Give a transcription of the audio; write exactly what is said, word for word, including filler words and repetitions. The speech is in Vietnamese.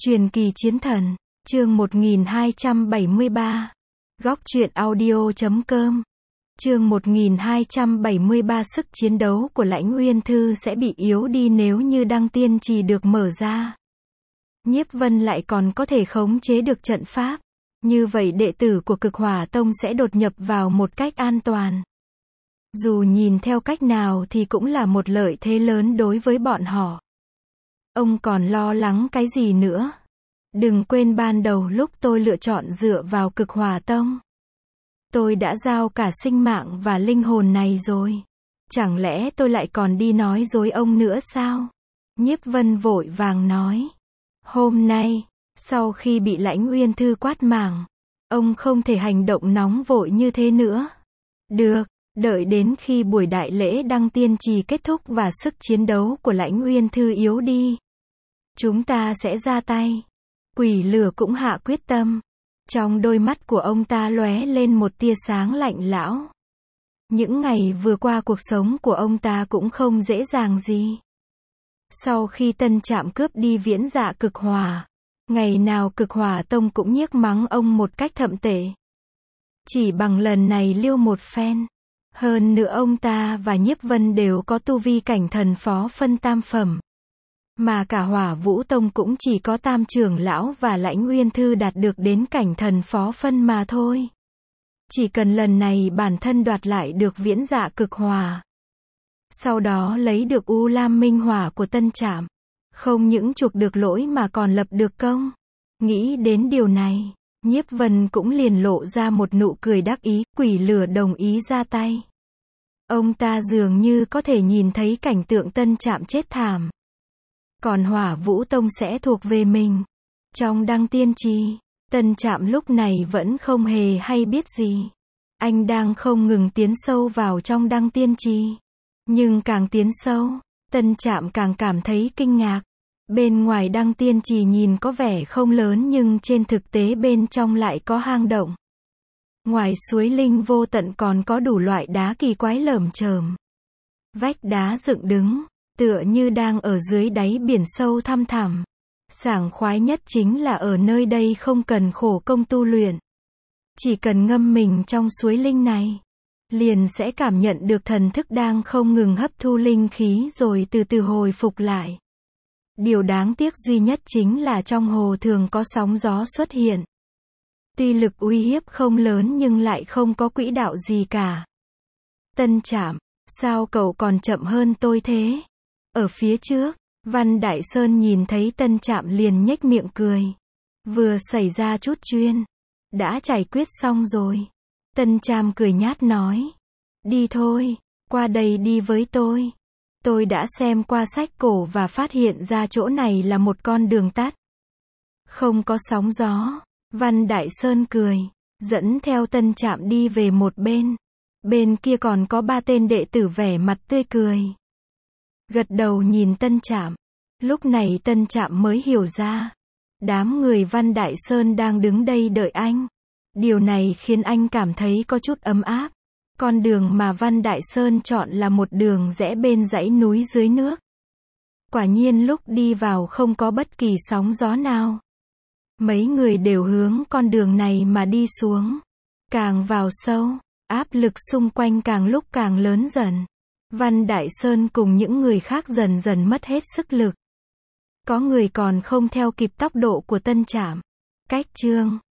Truyền kỳ chiến thần, chương một nghìn hai trăm bảy mươi ba. Góc truyện audio chấm com. Chương một nghìn hai trăm bảy mươi ba. Sức chiến đấu của Lãnh Uyên Thư sẽ bị yếu đi nếu như Đăng Tiên Trì được mở ra. Nhiếp Vân lại còn có thể khống chế được trận pháp. Như vậy đệ tử của Cực Hỏa Tông sẽ đột nhập vào một cách an toàn. Dù nhìn theo cách nào thì cũng là một lợi thế lớn đối với bọn họ. Ông còn lo lắng cái gì nữa? Đừng quên ban đầu lúc tôi lựa chọn dựa vào Cực Hỏa Tông. Tôi đã giao cả sinh mạng và linh hồn này rồi. Chẳng lẽ tôi lại còn đi nói dối ông nữa sao? Nhiếp Vân vội vàng nói. Hôm nay, sau khi bị Lãnh Uyên Thư quát màng, ông không thể hành động nóng vội như thế nữa. Được, đợi đến khi buổi đại lễ Đăng Tiên Trì kết thúc và sức chiến đấu của Lãnh Uyên Thư yếu đi, chúng ta sẽ ra tay. Quỷ Lửa cũng hạ quyết tâm. Trong đôi mắt của ông ta lóe lên một tia sáng lạnh lão. Những ngày vừa qua cuộc sống của ông ta cũng không dễ dàng gì. Sau khi Tân Trạm cướp đi Viễn Dạ Cực Hỏa, ngày nào Cực Hỏa Tông cũng nhiếc mắng ông một cách thậm tệ. Chỉ bằng lần này liêu một phen. Hơn nữa ông ta và Nhiếp Vân đều có tu vi cảnh thần phó phân tam phẩm. Mà cả Hỏa Vũ Tông cũng chỉ có Tam trưởng lão và Lãnh Uyên Thư đạt được đến cảnh thần phó phân mà thôi. Chỉ cần lần này bản thân đoạt lại được Viễn Dạ Cực Hỏa, sau đó lấy được U Lam Minh Hỏa của Tân Trạm, không những chuộc được lỗi mà còn lập được công. Nghĩ đến điều này, Nhiếp Vân cũng liền lộ ra một nụ cười đắc ý. Quỷ Lửa đồng ý ra tay. Ông ta dường như có thể nhìn thấy cảnh tượng Tân Trạm chết thảm. Còn Hỏa Vũ Tông sẽ thuộc về mình. Trong Đăng Tiên Trì, Tân Trạm lúc này vẫn không hề hay biết gì. Anh đang không ngừng tiến sâu vào trong Đăng Tiên Trì. Nhưng càng tiến sâu, Tân Trạm càng cảm thấy kinh ngạc. Bên ngoài Đăng Tiên Trì nhìn có vẻ không lớn nhưng trên thực tế bên trong lại có hang động. Ngoài suối linh vô tận còn có đủ loại đá kỳ quái lởm chởm. Vách đá dựng đứng, tựa như đang ở dưới đáy biển sâu thăm thẳm. Sảng khoái nhất chính là ở nơi đây không cần khổ công tu luyện. Chỉ cần ngâm mình trong suối linh này, liền sẽ cảm nhận được thần thức đang không ngừng hấp thu linh khí rồi từ từ hồi phục lại. Điều đáng tiếc duy nhất chính là trong hồ thường có sóng gió xuất hiện. Tuy lực uy hiếp không lớn nhưng lại không có quỹ đạo gì cả. Tân Trạm, sao cậu còn chậm hơn tôi thế? Ở phía trước, Văn Đại Sơn nhìn thấy Tân Trạm liền nhếch miệng cười. Vừa xảy ra chút chuyên, đã giải quyết xong rồi. Tân Trạm cười nhát nói. Đi thôi, qua đây đi với tôi. Tôi đã xem qua sách cổ và phát hiện ra chỗ này là một con đường tắt. Không có sóng gió. Văn Đại Sơn cười, dẫn theo Tân Trạm đi về một bên. Bên kia còn có ba tên đệ tử vẻ mặt tươi cười. Gật đầu nhìn Tân Trạm. Lúc này Tân Trạm mới hiểu ra. Đám người Văn Đại Sơn đang đứng đây đợi anh. Điều này khiến anh cảm thấy có chút ấm áp. Con đường mà Văn Đại Sơn chọn là một đường rẽ bên dãy núi dưới nước. Quả nhiên lúc đi vào không có bất kỳ sóng gió nào. Mấy người đều hướng con đường này mà đi xuống. Càng vào sâu, áp lực xung quanh càng lúc càng lớn dần. Văn Đại Sơn cùng những người khác dần dần mất hết sức lực. Có người còn không theo kịp tốc độ của Tân Trạm. Cách chương